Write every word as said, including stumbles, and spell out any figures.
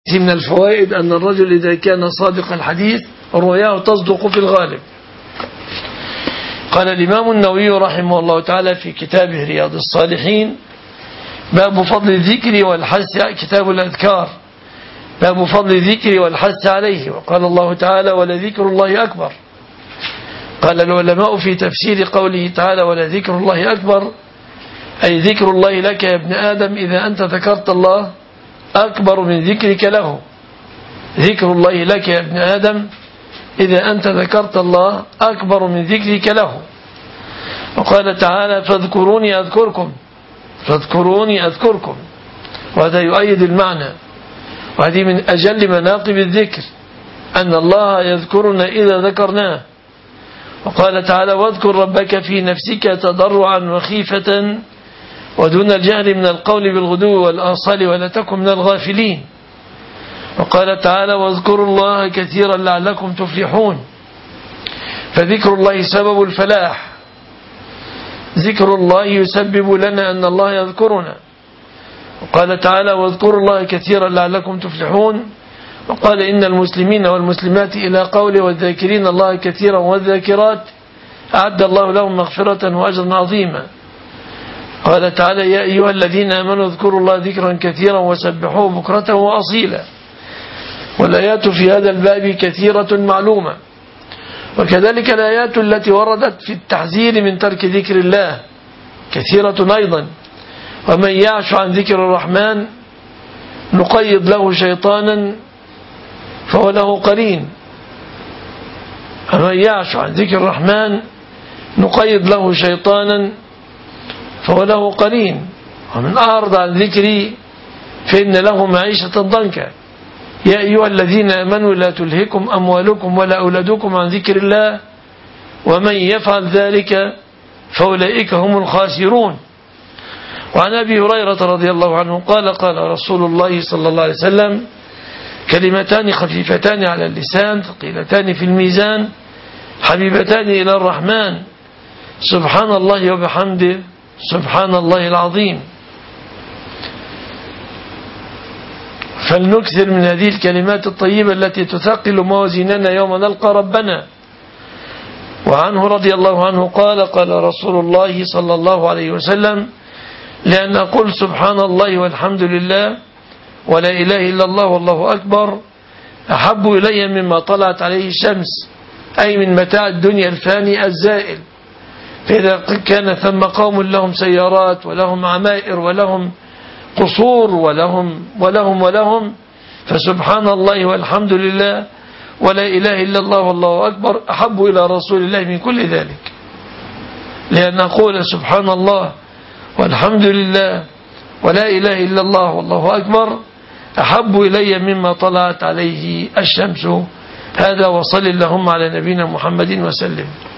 من الفوائد أن الرجل إذا كان صادق الحديث رؤياه تصدق في الغالب. قال الإمام النووي رحمه الله تعالى في كتابه رياض الصالحين: باب فضل الذكر والحث، كتاب الأذكار، باب فضل الذكر والحث عليه. وقال الله تعالى: ولذكر الله أكبر. قال العلماء في تفسير قوله تعالى: ولذكر الله أكبر، أي ذكر الله لك يا ابن آدم إذا أنت ذكرت الله أكبر من ذكرك له. ذكر الله لك يا ابن آدم إذا أنت ذكرت الله أكبر من ذكرك له. وقال تعالى: فاذكروني أذكركم، فاذكروني أذكركم، وهذا يؤيد المعنى، وهذه من أجل مناقب الذكر أن الله يذكرنا إذا ذكرناه. وقال تعالى: واذكر ربك في نفسك تضرعا وخيفة ودون الجهر من القول بالغدو والآصال ولا تكن من الغافلين. وقال تعالى: واذكروا الله كثيرا لعلكم تفلحون. فذكر الله سبب الفلاح، ذكر الله يسبب لنا أن الله يذكرنا. وقال تعالى: واذكروا الله كثيرا لعلكم تفلحون. وقال: إن المسلمين والمسلمات إلى قوله: والذاكرين الله كثيرا والذاكرات أعد الله لهم مغفرة وأجرا عظيما. قال تعالى: يا أيها الذين آمنوا اذكروا الله ذكرا كثيرا وسبحوه بكرة وأصيلا. والآيات في هذا الباب كثيرة معلومة، وكذلك الآيات التي وردت في التحذير من ترك ذكر الله كثيرة أيضا. ومن يعش عن ذكر الرحمن نقيض له شيطانا فهو له قرين. ومن يعش عن ذكر الرحمن نقيض له شيطانا فهو له قرين. ومن أعرض عن ذكري فإن له معيشة ضنكا. يا أيها الذين آمنوا لا تلهكم أموالكم ولا أولادكم عن ذكر الله ومن يفعل ذلك فأولئك هم الخاسرون. وعن أبي هريرة رضي الله عنه قال: قال رسول الله صلى الله عليه وسلم: كلمتان خفيفتان على اللسان ثقيلتان في الميزان حبيبتان إلى الرحمن سبحان الله وبحمده سبحان الله العظيم. فلنكثر من هذه الكلمات الطيبة التي تثقل موازيننا يوم نلقى ربنا. وعنه رضي الله عنه قال: قال رسول الله صلى الله عليه وسلم: لأن أقول سبحان الله والحمد لله ولا إله إلا الله والله أكبر أحب إلي مما طلعت عليه الشمس، أي من متاع الدنيا الفاني الزائل. فإذا كان ثم قوم لهم سيارات ولهم عمائر ولهم قصور ولهم ولهم ولهم فسبحان الله والحمد لله ولا إله إلا الله والله أكبر أحب إلى رسول الله من كل ذلك. لأن أقول سبحان الله والحمد لله ولا إله إلا الله والله أكبر أحب إلي مما طلعت عليه الشمس. هذا، وصل اللهم على نبينا محمد وسلم.